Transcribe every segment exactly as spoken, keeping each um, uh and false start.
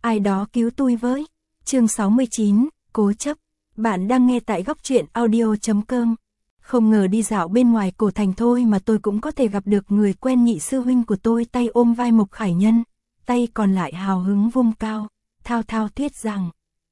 ai đó cứu tôi với. Chương sáu mươi chín, cố chấp. Bạn đang nghe tại góc truyện audio chấm com. Không ngờ đi dạo bên ngoài cổ thành thôi mà tôi cũng có thể gặp được người quen. Nhị sư huynh của tôi tay ôm vai Mộc Khải Nhân, tay còn lại hào hứng vung cao, thao thao thuyết rằng.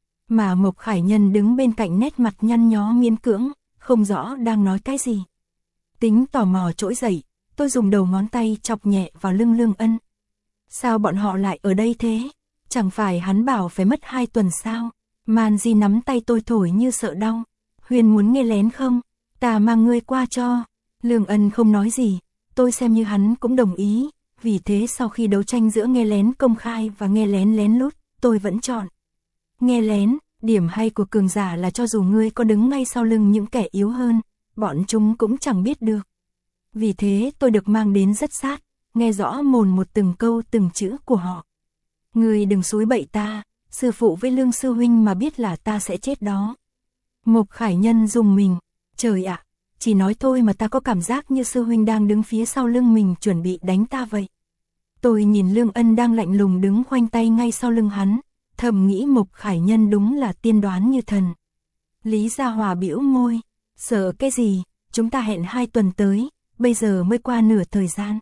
Mà Mộc Khải Nhân đứng bên cạnh nét mặt nhăn nhó miễn cưỡng, không rõ đang nói cái gì. Tính tò mò trỗi dậy, tôi dùng đầu ngón tay chọc nhẹ vào lưng Lương Ân. Sao bọn họ lại ở đây thế? Chẳng phải hắn bảo phải mất hai tuần sao? Man Di nắm tay tôi thổi như sợ đau. Huyền muốn nghe lén không? Ta mang ngươi qua cho. Lương Ân không nói gì, tôi xem như hắn cũng đồng ý. Vì thế sau khi đấu tranh giữa nghe lén công khai và nghe lén lén lút, tôi vẫn chọn nghe lén. Điểm hay của cường giả là cho dù ngươi có đứng ngay sau lưng những kẻ yếu hơn, bọn chúng cũng chẳng biết được. Vì thế tôi được mang đến rất sát, nghe rõ mồn một từng câu từng chữ của họ. Ngươi đừng xúi bậy ta, sư phụ với Lương sư huynh mà biết là ta sẽ chết đó. Mộc Khải Nhân rùng mình, trời ạ, chỉ nói thôi mà ta có cảm giác như sư huynh đang đứng phía sau lưng mình chuẩn bị đánh ta vậy. Tôi nhìn Lương Ân đang lạnh lùng đứng khoanh tay ngay sau lưng hắn, thầm nghĩ Mộc Khải Nhân đúng là tiên đoán như thần. Lý Gia Hòa bĩu môi, sợ cái gì, chúng ta hẹn hai tuần tới, bây giờ mới qua nửa thời gian.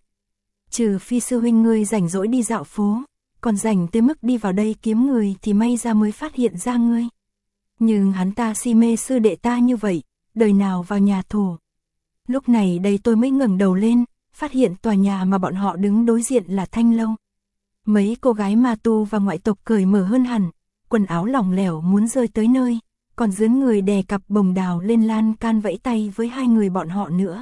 Trừ phi sư huynh ngươi rảnh rỗi đi dạo phố, còn rảnh tới mức đi vào đây kiếm người thì may ra mới phát hiện ra ngươi. Nhưng hắn ta si mê sư đệ ta như vậy, đời nào vào nhà thổ. Lúc này đây tôi mới ngẩng đầu lên, phát hiện tòa nhà mà bọn họ đứng đối diện là Thanh Lâu. Mấy cô gái ma tu và ngoại tộc cởi mở hơn hẳn, quần áo lỏng lẻo muốn rơi tới nơi, còn dướn người đè cặp bồng đào lên lan can vẫy tay với hai người bọn họ nữa.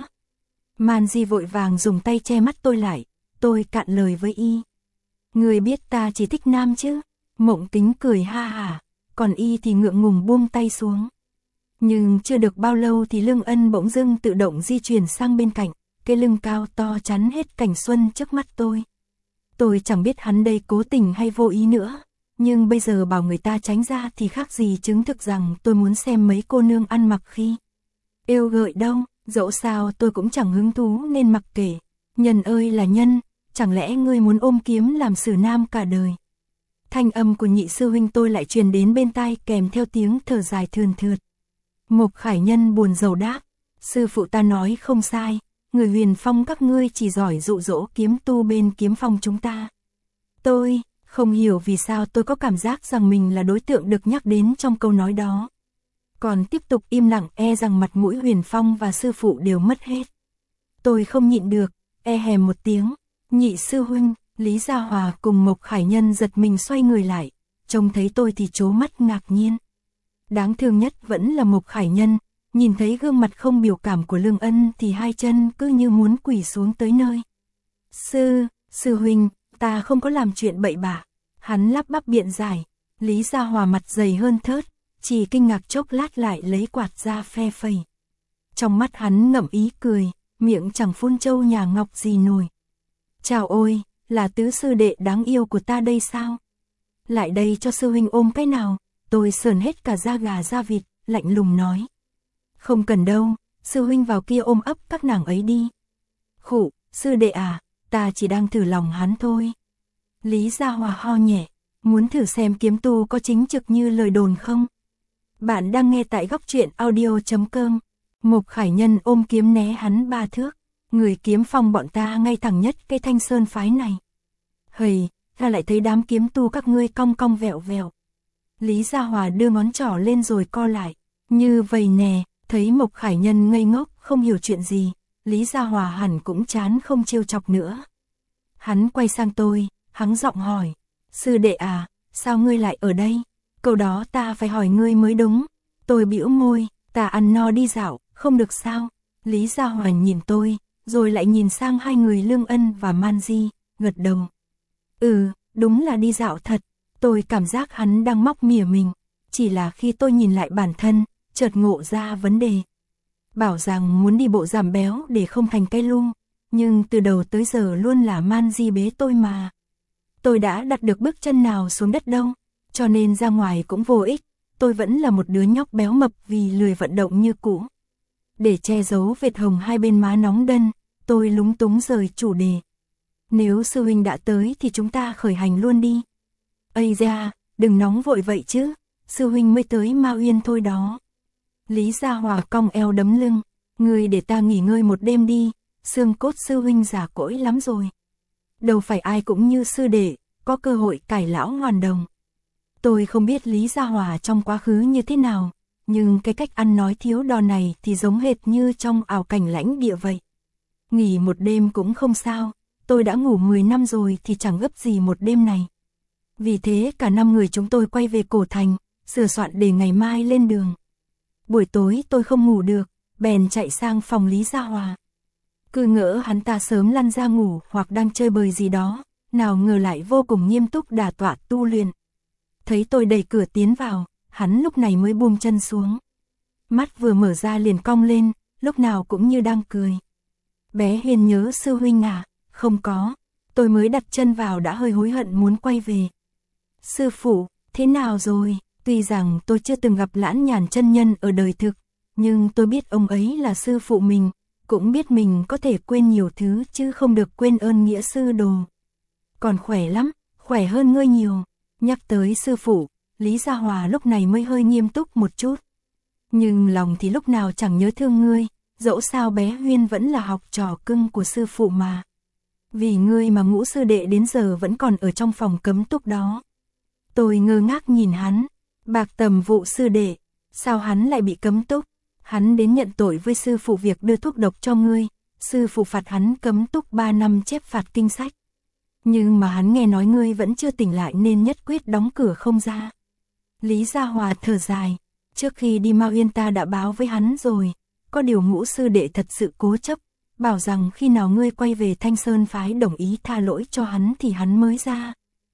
Man Di vội vàng dùng tay che mắt tôi lại, tôi cạn lời với y. Người biết ta chỉ thích nam chứ? Mộng Kính cười ha hả, còn y thì ngượng ngùng buông tay xuống. Nhưng chưa được bao lâu thì Lương Ân bỗng dưng tự động di chuyển sang bên cạnh, cái lưng cao to chắn hết cảnh xuân trước mắt tôi. Tôi chẳng biết hắn đây cố tình hay vô ý nữa, nhưng bây giờ bảo người ta tránh ra thì khác gì chứng thực rằng tôi muốn xem mấy cô nương ăn mặc khi yêu gợi đâu, dẫu sao tôi cũng chẳng hứng thú nên mặc kệ. Nhân ơi là nhân, chẳng lẽ ngươi muốn ôm kiếm làm sử nam cả đời? Thanh âm của nhị sư huynh tôi lại truyền đến bên tai kèm theo tiếng thở dài thườn thượt. Mộc Khải Nhân buồn rầu đáp, sư phụ ta nói không sai, người Huyền Phong các ngươi chỉ giỏi dụ dỗ kiếm tu bên kiếm phong chúng ta. Tôi không hiểu vì sao tôi có cảm giác rằng mình là đối tượng được nhắc đến trong câu nói đó. Còn tiếp tục im lặng e rằng mặt mũi Huyền Phong và sư phụ đều mất hết. Tôi không nhịn được, e hèm một tiếng, nhị sư huynh. Lý Gia Hòa cùng Mộc Khải Nhân giật mình xoay người lại, trông thấy tôi thì trố mắt ngạc nhiên. Đáng thương nhất vẫn là Mộc Khải Nhân, nhìn thấy gương mặt không biểu cảm của Lương Ân thì hai chân cứ như muốn quỳ xuống tới nơi. Sư, sư huynh, ta không có làm chuyện bậy bạ. Hắn lắp bắp biện giải. Lý Gia Hòa mặt dày hơn thớt, chỉ kinh ngạc chốc lát lại lấy quạt ra phe phẩy. Trong mắt hắn ngậm ý cười, miệng chẳng phun trâu nhà ngọc gì nổi. Chào ôi, là tứ sư đệ đáng yêu của ta đây sao? Lại đây cho sư huynh ôm cái nào? Tôi sờn hết cả da gà da vịt, lạnh lùng nói. Không cần đâu, sư huynh vào kia ôm ấp các nàng ấy đi. Khụ, sư đệ à, ta chỉ đang thử lòng hắn thôi. Lý Gia Hòa ho nhẹ, muốn thử xem kiếm tu có chính trực như lời đồn không? Bạn đang nghe tại góc truyện audio chấm com. Mộc Khải Nhân ôm kiếm né hắn ba thước. Người kiếm phong bọn ta ngay thẳng nhất cây Thanh Sơn phái này. Hầy, ta lại thấy đám kiếm tu các ngươi cong cong vẹo vẹo. Lý Gia Hòa đưa ngón trỏ lên rồi co lại. Như vậy nè, thấy Mộc Khải Nhân ngây ngốc không hiểu chuyện gì, Lý Gia Hòa hẳn cũng chán không trêu chọc nữa. Hắn quay sang tôi, hắng giọng hỏi. Sư đệ à, sao ngươi lại ở đây? Câu đó ta phải hỏi ngươi mới đúng. Tôi bĩu môi, ta ăn no đi dạo, không được sao? Lý Gia Hòa nhìn tôi, rồi lại nhìn sang hai người Lương Ân và Man Di, gật đầu. Ừ, đúng là đi dạo thật. Tôi cảm giác hắn đang móc mỉa mình. Chỉ là khi tôi nhìn lại bản thân, chợt ngộ ra vấn đề. Bảo rằng muốn đi bộ giảm béo để không thành cái lu, nhưng từ đầu tới giờ luôn là Man Di bế tôi mà. Tôi đã đặt được bước chân nào xuống đất đâu, cho nên ra ngoài cũng vô ích. Tôi vẫn là một đứa nhóc béo mập vì lười vận động như cũ. Để che giấu vệt hồng hai bên má nóng đân, tôi lúng túng rời chủ đề. Nếu sư huynh đã tới thì chúng ta khởi hành luôn đi. Ây da, đừng nóng vội vậy chứ, sư huynh mới tới Ma Uyên thôi đó. Lý Gia Hòa cong eo đấm lưng, ngươi để ta nghỉ ngơi một đêm đi, xương cốt sư huynh già cỗi lắm rồi. Đâu phải ai cũng như sư đệ, có cơ hội cải lão hoàn đồng. Tôi không biết Lý Gia Hòa trong quá khứ như thế nào, nhưng cái cách ăn nói thiếu đo này thì giống hệt như trong ảo cảnh lãnh địa vậy. Nghỉ một đêm cũng không sao, tôi đã ngủ mười năm rồi thì chẳng gấp gì một đêm này. Vì thế cả năm người chúng tôi quay về cổ thành, sửa soạn để ngày mai lên đường. Buổi tối tôi không ngủ được, bèn chạy sang phòng Lý Gia Hòa. Cứ ngỡ hắn ta sớm lăn ra ngủ hoặc đang chơi bời gì đó, nào ngờ lại vô cùng nghiêm túc đả tọa tu luyện. Thấy tôi đẩy cửa tiến vào, hắn lúc này mới buông chân xuống. Mắt vừa mở ra liền cong lên, lúc nào cũng như đang cười. Bé Huyền nhớ sư huynh à? Không có, tôi mới đặt chân vào đã hơi hối hận muốn quay về. Sư phụ, thế nào rồi? Tuy rằng tôi chưa từng gặp Lãn Nhàn chân nhân ở đời thực, nhưng tôi biết ông ấy là sư phụ mình, cũng biết mình có thể quên nhiều thứ chứ không được quên ơn nghĩa sư đồ. Còn khỏe lắm, khỏe hơn ngươi nhiều. Nhắc tới sư phụ, Lý Gia Hòa lúc này mới hơi nghiêm túc một chút. Nhưng lòng thì lúc nào chẳng nhớ thương ngươi, dẫu sao bé Huyên vẫn là học trò cưng của sư phụ mà. Vì ngươi mà Ngũ sư đệ đến giờ vẫn còn ở trong phòng cấm túc đó. Tôi ngơ ngác nhìn hắn, Bạc Tầm Vụ sư đệ, sao hắn lại bị cấm túc? Hắn đến nhận tội với sư phụ việc đưa thuốc độc cho ngươi, sư phụ phạt hắn cấm túc ba năm chép phạt kinh sách. Nhưng mà hắn nghe nói ngươi vẫn chưa tỉnh lại nên nhất quyết đóng cửa không ra. Lý Gia Hòa thở dài, trước khi đi Ma Uyên ta đã báo với hắn rồi, có điều Ngũ sư đệ thật sự cố chấp, bảo rằng khi nào ngươi quay về Thanh Sơn phái đồng ý tha lỗi cho hắn thì hắn mới ra.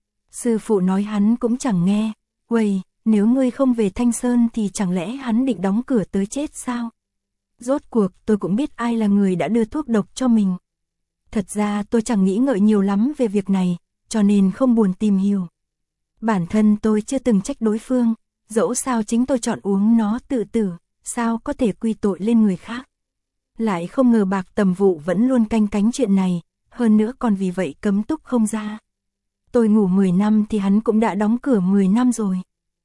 Sư phụ nói hắn cũng chẳng nghe, uầy, nếu ngươi không về Thanh Sơn thì chẳng lẽ hắn định đóng cửa tới chết sao? Rốt cuộc tôi cũng biết ai là người đã đưa thuốc độc cho mình. Thật ra tôi chẳng nghĩ ngợi nhiều lắm về việc này, cho nên không buồn tìm hiểu. Bản thân tôi chưa từng trách đối phương, dẫu sao chính tôi chọn uống nó tự tử, sao có thể quy tội lên người khác. Lại không ngờ Bạc Tầm Vụ vẫn luôn canh cánh chuyện này, hơn nữa còn vì vậy cấm túc không ra. Tôi ngủ mười năm thì hắn cũng đã đóng cửa mười năm rồi.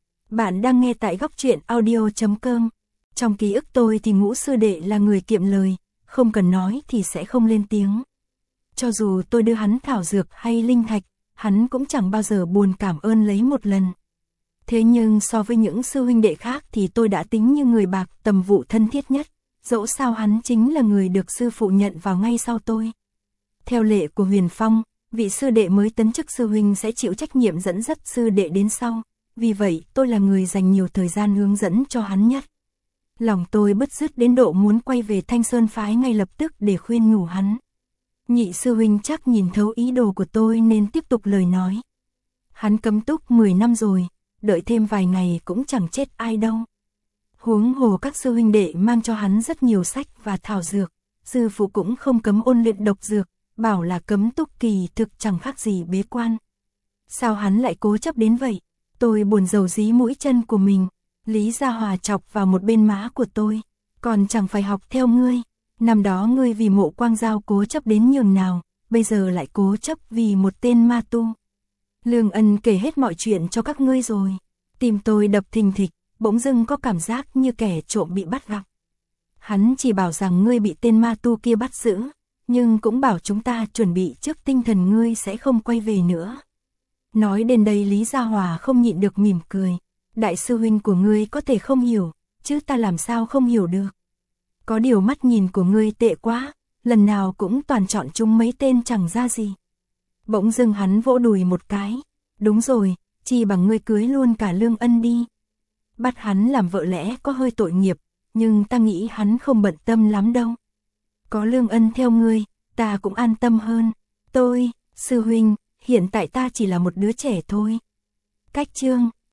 Bạn đang nghe tại góc truyện audio chấm com. Trong ký ức tôi thì Ngũ sư đệ là người kiệm lời, không cần nói thì sẽ không lên tiếng. Cho dù tôi đưa hắn thảo dược hay linh thạch, hắn cũng chẳng bao giờ buồn cảm ơn lấy một lần. Thế nhưng so với những sư huynh đệ khác thì tôi đã tính như người Bạc Tầm Vụ thân thiết nhất, dẫu sao hắn chính là người được sư phụ nhận vào ngay sau tôi. Theo lệ của Huyền Phong, vị sư đệ mới tấn chức sư huynh sẽ chịu trách nhiệm dẫn dắt sư đệ đến sau, vì vậy tôi là người dành nhiều thời gian hướng dẫn cho hắn nhất. Lòng tôi bứt rứt đến độ muốn quay về Thanh Sơn phái ngay lập tức để khuyên nhủ hắn. Nhị sư huynh chắc nhìn thấu ý đồ của tôi nên tiếp tục lời nói. Hắn cấm túc mười năm rồi, đợi thêm vài ngày cũng chẳng chết ai đâu. Huống hồ các sư huynh đệ mang cho hắn rất nhiều sách và thảo dược, sư phụ cũng không cấm ôn luyện độc dược, bảo là cấm túc kỳ thực chẳng khác gì bế quan. Sao hắn lại cố chấp đến vậy? Tôi buồn rầu dí mũi chân của mình. Lý Gia Hòa chọc vào một bên má của tôi. Còn chẳng phải học theo ngươi. Năm đó ngươi vì Mộ Quang Giao cố chấp đến nhường nào, bây giờ lại cố chấp vì một tên ma tu. Lương Ân kể hết mọi chuyện cho các ngươi rồi. Tim tôi đập thình thịch, bỗng dưng có cảm giác như kẻ trộm bị bắt gặp. Hắn chỉ bảo rằng ngươi bị tên ma tu kia bắt giữ, nhưng cũng bảo chúng ta chuẩn bị trước tinh thần ngươi sẽ không quay về nữa. Nói đến đây Lý Gia Hòa không nhịn được mỉm cười. Đại sư huynh của ngươi có thể không hiểu, chứ ta làm sao không hiểu được. Có điều mắt nhìn của ngươi tệ quá, lần nào cũng toàn chọn chúng mấy tên chẳng ra gì. Bỗng dưng hắn vỗ đùi một cái. Đúng rồi, chi bằng ngươi cưới luôn cả Lương Ân đi. Bắt hắn làm vợ lẽ có hơi tội nghiệp, nhưng ta nghĩ hắn không bận tâm lắm đâu. Có Lương Ân theo ngươi, ta cũng an tâm hơn. Tôi, sư huynh, hiện tại ta chỉ là một đứa trẻ thôi. Cách chương